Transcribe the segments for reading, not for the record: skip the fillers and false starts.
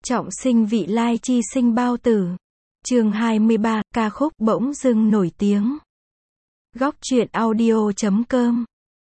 Trọng sinh vị lai chi sinh bao tử. Chương 23, ca khúc bỗng dưng nổi tiếng. Góc truyện audio.com.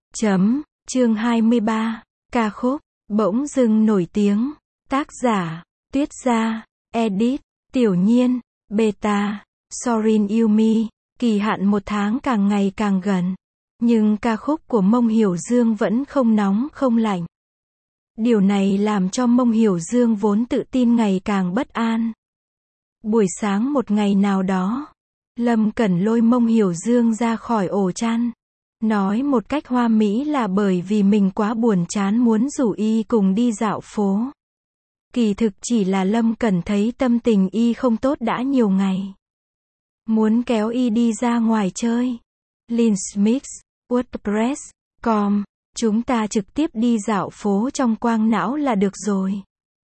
Chương 23, ca khúc bỗng dưng nổi tiếng. Tác giả, Tuyết Gia. Edit, Tiểu Nhiên. Beta, Sorin Yumi. Kỳ hạn 1 tháng càng ngày càng gần. Nhưng ca khúc của Mông Hiểu Dương vẫn không nóng không lạnh. Điều này làm cho Mông Hiểu Dương vốn tự tin ngày càng bất an. Buổi sáng một ngày nào đó, Lâm Cẩn lôi Mông Hiểu Dương ra khỏi ổ chăn. Nói một cách hoa mỹ là bởi vì mình quá buồn chán muốn rủ y cùng đi dạo phố. Kỳ thực chỉ là Lâm Cẩn thấy tâm tình y không tốt đã nhiều ngày. Muốn kéo y đi ra ngoài chơi. Linsmix, WordPress.com. Chúng ta trực tiếp đi dạo phố trong quang não là được rồi.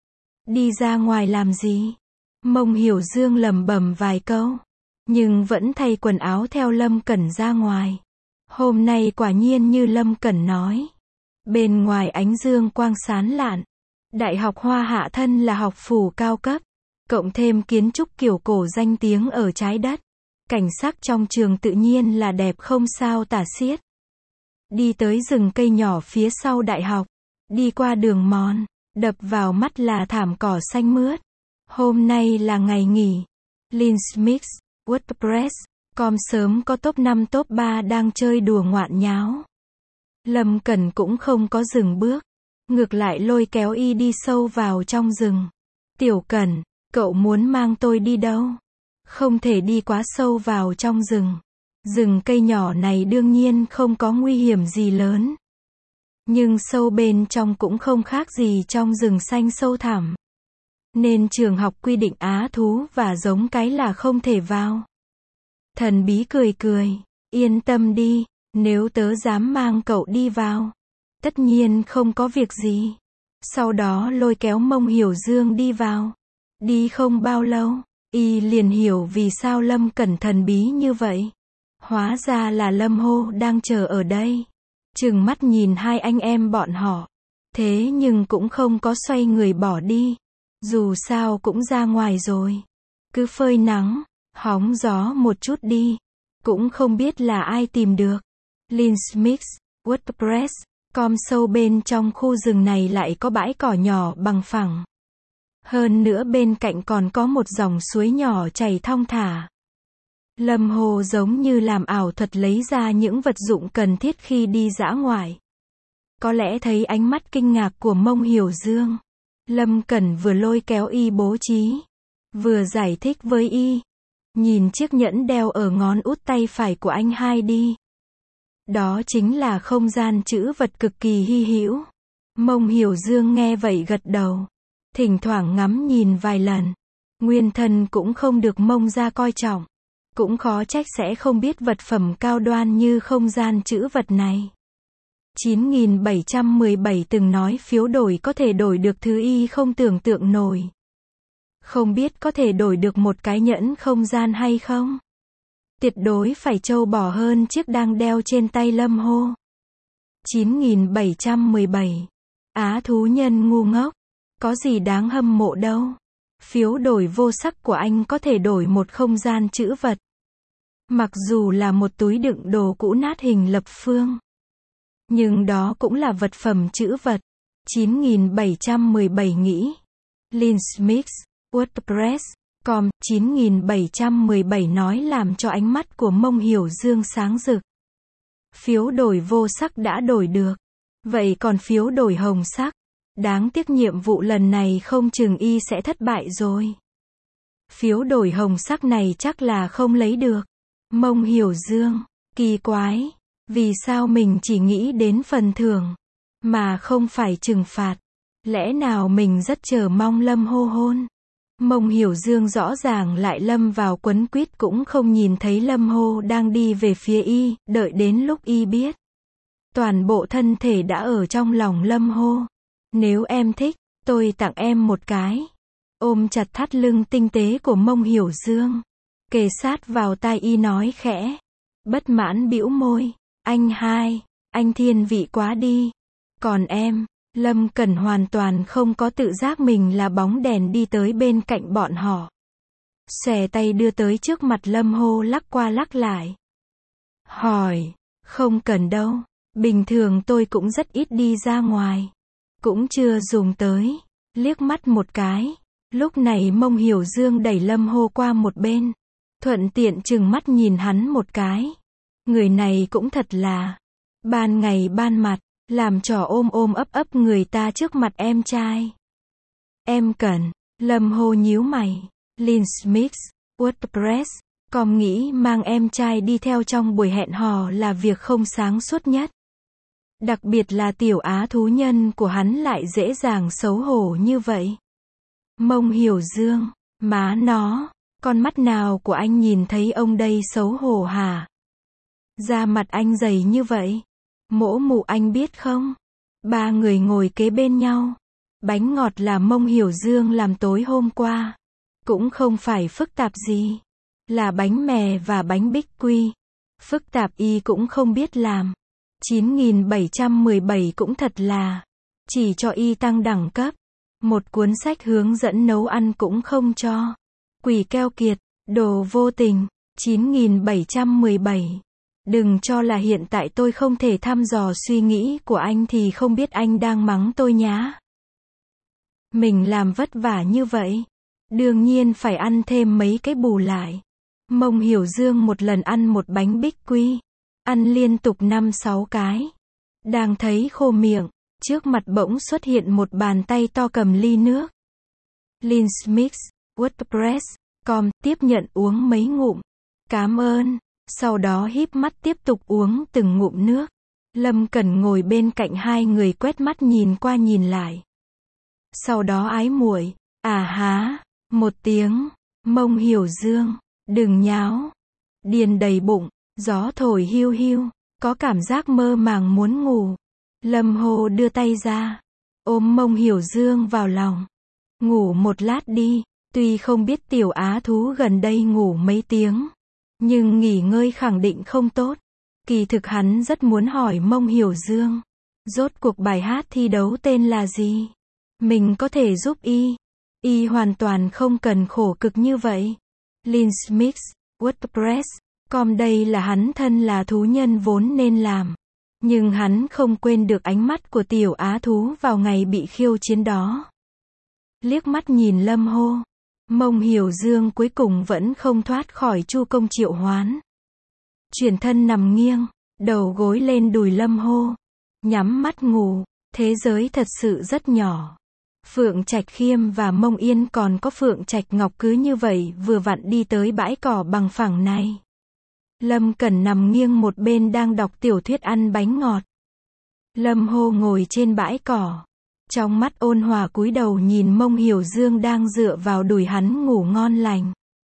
Đi ra ngoài làm gì? Mông Hiểu Dương lẩm bẩm vài câu, nhưng vẫn thay quần áo theo Lâm Cẩn ra ngoài. Hôm nay quả nhiên như Lâm Cẩn nói. Bên ngoài ánh dương quang sáng lạn. Đại học Hoa Hạ thân là học phủ cao cấp, cộng thêm kiến trúc kiểu cổ danh tiếng ở trái đất. Cảnh sắc trong trường tự nhiên là đẹp không sao tả xiết. Đi tới rừng cây nhỏ phía sau đại học, đi qua đường mòn, đập vào mắt là thảm cỏ xanh mướt. Hôm nay là ngày nghỉ. Linsmix, WordPress.com sớm có top 5 top 3 đang chơi đùa ngoạn nháo. Lâm Cẩn cũng không có dừng bước, ngược lại lôi kéo y đi sâu vào trong rừng. Tiểu Cẩn, cậu muốn mang tôi đi đâu? Không thể đi quá sâu vào trong rừng. Rừng cây nhỏ này đương nhiên không có nguy hiểm gì lớn. Nhưng sâu bên trong cũng không khác gì trong rừng xanh sâu thẳm. Nên trường học quy định á thú và giống cái là không thể vào. Thần bí cười cười, yên tâm đi, nếu tớ dám mang cậu đi vào, tất nhiên không có việc gì. Sau đó lôi kéo Mông Hiểu Dương đi vào. Đi không bao lâu, y liền hiểu vì sao Lâm Cẩn thần bí như vậy. Hóa ra là Lâm Hô đang chờ ở đây. Trừng mắt nhìn hai anh em bọn họ. Thế nhưng cũng không có xoay người bỏ đi. Dù sao cũng ra ngoài rồi. Cứ phơi nắng, hóng gió một chút đi. Cũng không biết là ai tìm được. Linsmix, WordPress.com sâu bên trong khu rừng này lại có bãi cỏ nhỏ bằng phẳng. Hơn nữa bên cạnh còn có một dòng suối nhỏ chảy thong thả. Lâm Hồ giống như làm ảo thuật lấy ra những vật dụng cần thiết khi đi dã ngoại. Có lẽ thấy ánh mắt kinh ngạc của Mông Hiểu Dương, Lâm Cẩn vừa lôi kéo y bố trí, vừa giải thích với y. Nhìn chiếc nhẫn đeo ở ngón út tay phải của anh hai đi. Đó chính là không gian trữ vật cực kỳ hy hữu. Mông Hiểu Dương nghe vậy gật đầu. Thỉnh thoảng ngắm nhìn vài lần. Nguyên thân cũng không được Mông ra coi trọng. Cũng khó trách sẽ không biết vật phẩm cao đoan như không gian trữ vật này. 9717 từng nói phiếu đổi có thể đổi được thứ y không tưởng tượng nổi. Không biết có thể đổi được một cái nhẫn không gian hay không? Tuyệt đối phải trâu bò hơn chiếc đang đeo trên tay Lâm Hô. 9717. Á thú nhân ngu ngốc. Có gì đáng hâm mộ đâu. Phiếu đổi vô sắc của anh có thể đổi một không gian trữ vật. Mặc dù là một túi đựng đồ cũ nát hình lập phương. Nhưng đó cũng là vật phẩm trữ vật. 9717 nghĩ. Linsmix, WordPress.com, 9717 nói làm cho ánh mắt của Mông Hiểu Dương sáng rực. Phiếu đổi vô sắc đã đổi được. Vậy còn phiếu đổi hồng sắc? Đáng tiếc nhiệm vụ lần này không chừng y sẽ thất bại rồi. Phiếu đổi hồng sắc này chắc là không lấy được. Mông Hiểu Dương, kỳ quái. Vì sao mình chỉ nghĩ đến phần thưởng, mà không phải trừng phạt? Lẽ nào mình rất chờ mong Lâm Hô hôn? Mông Hiểu Dương rõ ràng lại lâm vào quấn quýt cũng không nhìn thấy Lâm Hô đang đi về phía y, đợi đến lúc y biết. Toàn bộ thân thể đã ở trong lòng Lâm Hô. Nếu em thích, tôi tặng em một cái. Ôm chặt thắt lưng tinh tế của Mông Hiểu Dương. Kề sát vào tai y nói khẽ. Bất mãn bĩu môi. Anh hai, anh thiên vị quá đi. Còn em, Lâm Cẩn hoàn toàn không có tự giác mình là bóng đèn đi tới bên cạnh bọn họ. Xòe tay đưa tới trước mặt Lâm Hô lắc qua lắc lại. Hỏi, không cần đâu, bình thường tôi cũng rất ít đi ra ngoài. Cũng chưa dùng tới, liếc mắt một cái. Lúc này Mông Hiểu Dương đẩy Lâm Hô qua một bên. Thuận tiện chừng mắt nhìn hắn một cái. Người này cũng thật là, ban ngày ban mặt, làm trò ôm ôm ấp ấp người ta trước mặt em trai. Em cần, Lâm Hô nhíu mày. Lynn Smith, WordPress.com nghĩ mang em trai đi theo trong buổi hẹn hò là việc không sáng suốt nhất. Đặc biệt là tiểu á thú nhân của hắn lại dễ dàng xấu hổ như vậy. Mông Hiểu Dương, má nó, con mắt nào của anh nhìn thấy ông đây xấu hổ hả? Da mặt anh dày như vậy. Mỗ mụ anh biết không? Ba người ngồi kế bên nhau. Bánh ngọt là Mông Hiểu Dương làm tối hôm qua. Cũng không phải phức tạp gì. Là bánh mè và bánh bích quy. Phức tạp y cũng không biết làm. 9717 cũng thật là. Chỉ cho y tăng đẳng cấp. Một cuốn sách hướng dẫn nấu ăn cũng không cho. Quỷ keo kiệt, đồ vô tình. 9717. Đừng cho là hiện tại tôi không thể thăm dò suy nghĩ của anh thì không biết anh đang mắng tôi nhá. Mình làm vất vả như vậy. Đương nhiên phải ăn thêm mấy cái bù lại. Mông Hiểu Dương một lần ăn một bánh bích quy. Ăn liên tục 5-6 cái. Đang thấy khô miệng. Trước mặt bỗng xuất hiện một bàn tay to cầm ly nước. Lynn Smith, WordPress.com tiếp nhận uống mấy ngụm. Cảm ơn. Sau đó híp mắt tiếp tục uống từng ngụm nước. Lâm Cẩn ngồi bên cạnh hai người quét mắt nhìn qua nhìn lại. Sau đó ái muội, à há, một tiếng. Mông Hiểu Dương, đừng nháo. Điền đầy bụng, gió thổi hiu hiu, có cảm giác mơ màng muốn ngủ. Lâm Hồ đưa tay ra, ôm Mông Hiểu Dương vào lòng. Ngủ một lát đi, tuy không biết tiểu á thú gần đây ngủ mấy tiếng. Nhưng nghỉ ngơi khẳng định không tốt. Kỳ thực hắn rất muốn hỏi Mông Hiểu Dương. Rốt cuộc bài hát thi đấu tên là gì? Mình có thể giúp y. Y hoàn toàn không cần khổ cực như vậy. Lynn Smith, WordPress.com đây là hắn thân là thú nhân vốn nên làm. Nhưng hắn không quên được ánh mắt của tiểu á thú vào ngày bị khiêu chiến đó. Liếc mắt nhìn Lâm Hô. Mông Hiểu Dương cuối cùng vẫn không thoát khỏi Chu Công triệu hoán. Chuyển thân nằm nghiêng, đầu gối lên đùi Lâm Hô. Nhắm mắt ngủ, thế giới thật sự rất nhỏ. Phượng Trạch Khiêm và Mông Yên còn có Phượng Trạch Ngọc cứ như vậy vừa vặn đi tới bãi cỏ bằng phẳng này. Lâm Cẩn nằm nghiêng một bên đang đọc tiểu thuyết ăn bánh ngọt. Lâm Hô ngồi trên bãi cỏ. Trong mắt ôn hòa cúi đầu nhìn Mông Hiểu Dương đang dựa vào đùi hắn ngủ ngon lành.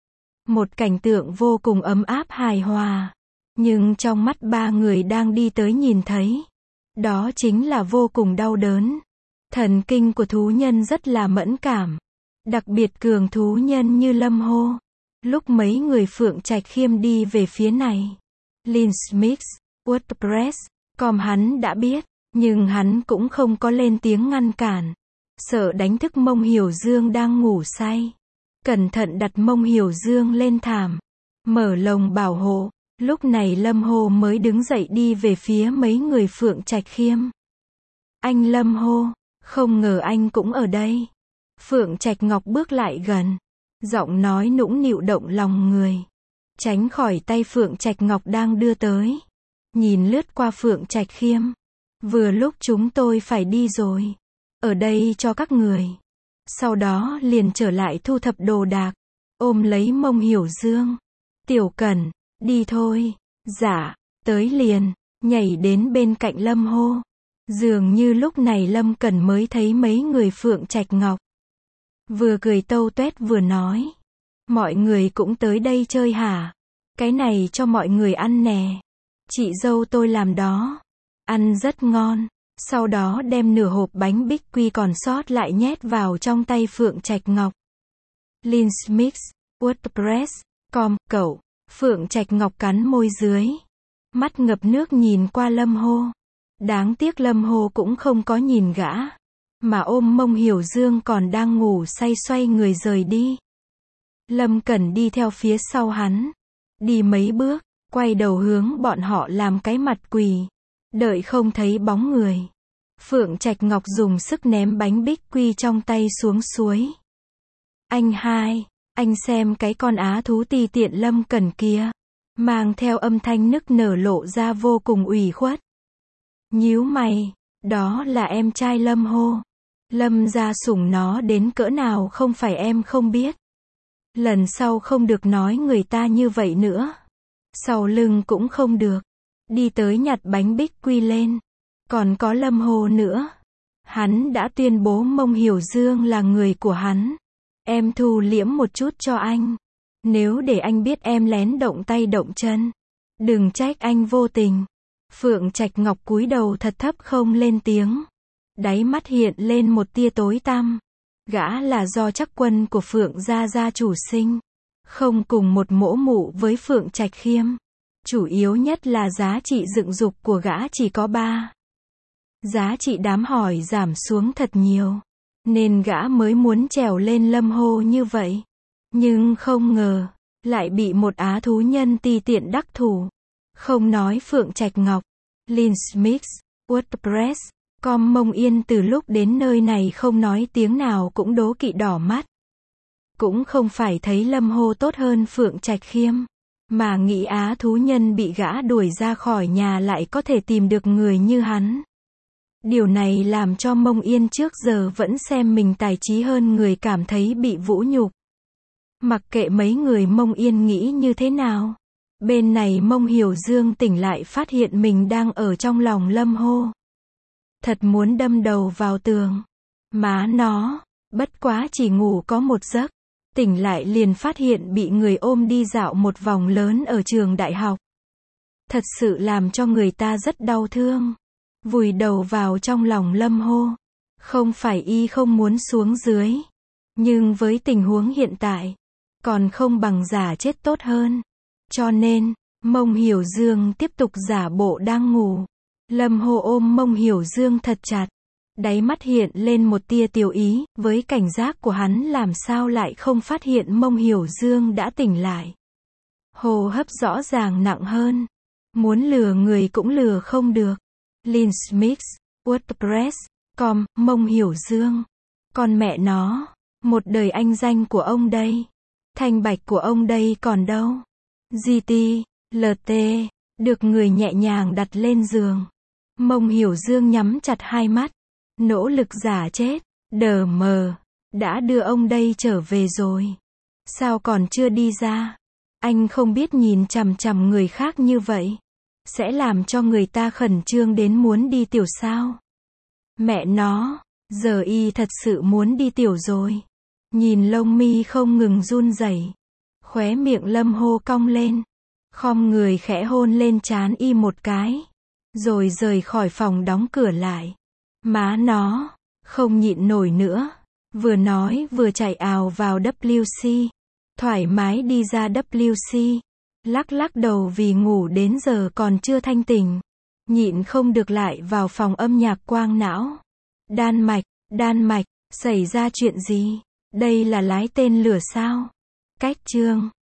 Một cảnh tượng vô cùng ấm áp hài hòa. Nhưng trong mắt ba người đang đi tới nhìn thấy. Đó chính là vô cùng đau đớn. Thần kinh của thú nhân rất là mẫn cảm. Đặc biệt cường thú nhân như Lâm Hô. Lúc mấy người Phượng Trạch Khiêm đi về phía này. Lynn Smith, WordPress.com hắn đã biết. Nhưng hắn cũng không có lên tiếng ngăn cản. Sợ đánh thức Mông Hiểu Dương đang ngủ say. Cẩn thận đặt Mông Hiểu Dương lên thảm. Mở lồng bảo hộ. Lúc này Lâm Hô mới đứng dậy đi về phía mấy người Phượng Trạch Khiêm. Anh Lâm Hô, không ngờ anh cũng ở đây. Phượng Trạch Ngọc bước lại gần. Giọng nói nũng nịu động lòng người. Tránh khỏi tay Phượng Trạch Ngọc đang đưa tới. Nhìn lướt qua Phượng Trạch Khiêm. Vừa lúc chúng tôi phải đi rồi. Ở đây cho các người. Sau đó liền trở lại thu thập đồ đạc. Ôm lấy Mông Hiểu Dương. Tiểu Cẩn, đi thôi. Dạ, tới liền. Nhảy đến bên cạnh Lâm Hô. Dường như lúc này Lâm Cẩn mới thấy mấy người Phượng Trạch Ngọc. Vừa cười tâu tuét vừa nói. Mọi người cũng tới đây chơi hả? Cái này cho mọi người ăn nè. Chị dâu tôi làm đó. Ăn rất ngon. Sau đó đem nửa hộp bánh bích quy còn sót lại nhét vào trong tay Phượng Trạch Ngọc. Lynn Smith, WordPress.com, cậu. Phượng Trạch Ngọc cắn môi dưới. Mắt ngập nước nhìn qua Lâm Hô. Đáng tiếc Lâm Hồ cũng không có nhìn gã, mà ôm mông Hiểu Dương còn đang ngủ say xoay người rời đi. Lâm Cẩn đi theo phía sau hắn, đi mấy bước, quay đầu hướng bọn họ làm cái mặt quỳ, đợi không thấy bóng người. Phượng Trạch Ngọc dùng sức ném bánh bích quy trong tay xuống suối. Anh hai, anh xem cái con á thú ti tiện Lâm Cẩn kia, mang theo âm thanh nức nở lộ ra vô cùng ủy khuất. Nhíu mày, đó là em trai Lâm Hồ. Lâm gia sủng nó đến cỡ nào không phải em không biết. Lần sau không được nói người ta như vậy nữa. Sau lưng cũng không được. Đi tới nhặt bánh bích quy lên. Còn có Lâm Hồ nữa. Hắn đã tuyên bố mông Hiểu Dương là người của hắn. Em thu liễm một chút cho anh. Nếu để anh biết em lén động tay động chân, đừng trách anh vô tình. Phượng Trạch Ngọc cúi đầu thật thấp không lên tiếng. Đáy mắt hiện lên một tia tối tăm. Gã là do Trắc Quân của Phượng gia gia chủ sinh. Không cùng một mỗ mụ với Phượng Trạch Khiêm. Chủ yếu nhất là giá trị dựng dục của gã chỉ có 3. Giá trị đám hỏi giảm xuống thật nhiều. Nên gã mới muốn trèo lên Lâm Hồ như vậy. Nhưng không ngờ, lại bị một á thú nhân ti tiện đắc thủ. Không nói Phượng Trạch Ngọc, Linsmith, WordPress, com Mông Yên từ lúc đến nơi này không nói tiếng nào cũng đố kỵ đỏ mắt. Cũng không phải thấy Lâm Hồ tốt hơn Phượng Trạch Khiêm, mà nghĩ á thú nhân bị gã đuổi ra khỏi nhà lại có thể tìm được người như hắn. Điều này làm cho Mông Yên trước giờ vẫn xem mình tài trí hơn người cảm thấy bị vũ nhục. Mặc kệ mấy người Mông Yên nghĩ như thế nào. Bên này Mông Hiểu Dương tỉnh lại phát hiện mình đang ở trong lòng Lâm Hồ. Thật muốn đâm đầu vào tường. Má nó, bất quá chỉ ngủ có một giấc. Tỉnh lại liền phát hiện bị người ôm đi dạo một vòng lớn ở trường đại học. Thật sự làm cho người ta rất đau thương. Vùi đầu vào trong lòng Lâm Hồ. Không phải y không muốn xuống dưới. Nhưng với tình huống hiện tại, còn không bằng giả chết tốt hơn. Cho nên, Mông Hiểu Dương tiếp tục giả bộ đang ngủ. Lâm Hồ ôm Mông Hiểu Dương thật chặt. Đáy mắt hiện lên một tia tiêu ý, với cảnh giác của hắn làm sao lại không phát hiện Mông Hiểu Dương đã tỉnh lại. Hô hấp rõ ràng nặng hơn. Muốn lừa người cũng lừa không được. Linsmith, WordPress, com, Mông Hiểu Dương. Con mẹ nó, một đời anh danh của ông đây. Thanh bạch của ông đây còn đâu. GT, LT, được người nhẹ nhàng đặt lên giường. Mông Hiểu Dương nhắm chặt hai mắt. Nỗ lực giả chết. Đờ mờ. Đã đưa ông đây trở về rồi. Sao còn chưa đi ra? Anh không biết nhìn chằm chằm người khác như vậy sẽ làm cho người ta khẩn trương đến muốn đi tiểu sao? Mẹ nó, giờ y thật sự muốn đi tiểu rồi. Nhìn lông mi không ngừng run rẩy, khóe miệng Lâm Hồ cong lên, khom người khẽ hôn lên trán y một cái, rồi rời khỏi phòng đóng cửa lại. Má nó, không nhịn nổi nữa. Vừa nói vừa chạy ào vào WC. Thoải mái đi ra WC. Lắc lắc đầu vì ngủ đến giờ còn chưa thanh tỉnh. Nhịn không được lại vào phòng âm nhạc quang não. Đan Mạch, xảy ra chuyện gì? Đây là lái tên lửa sao? Cách chương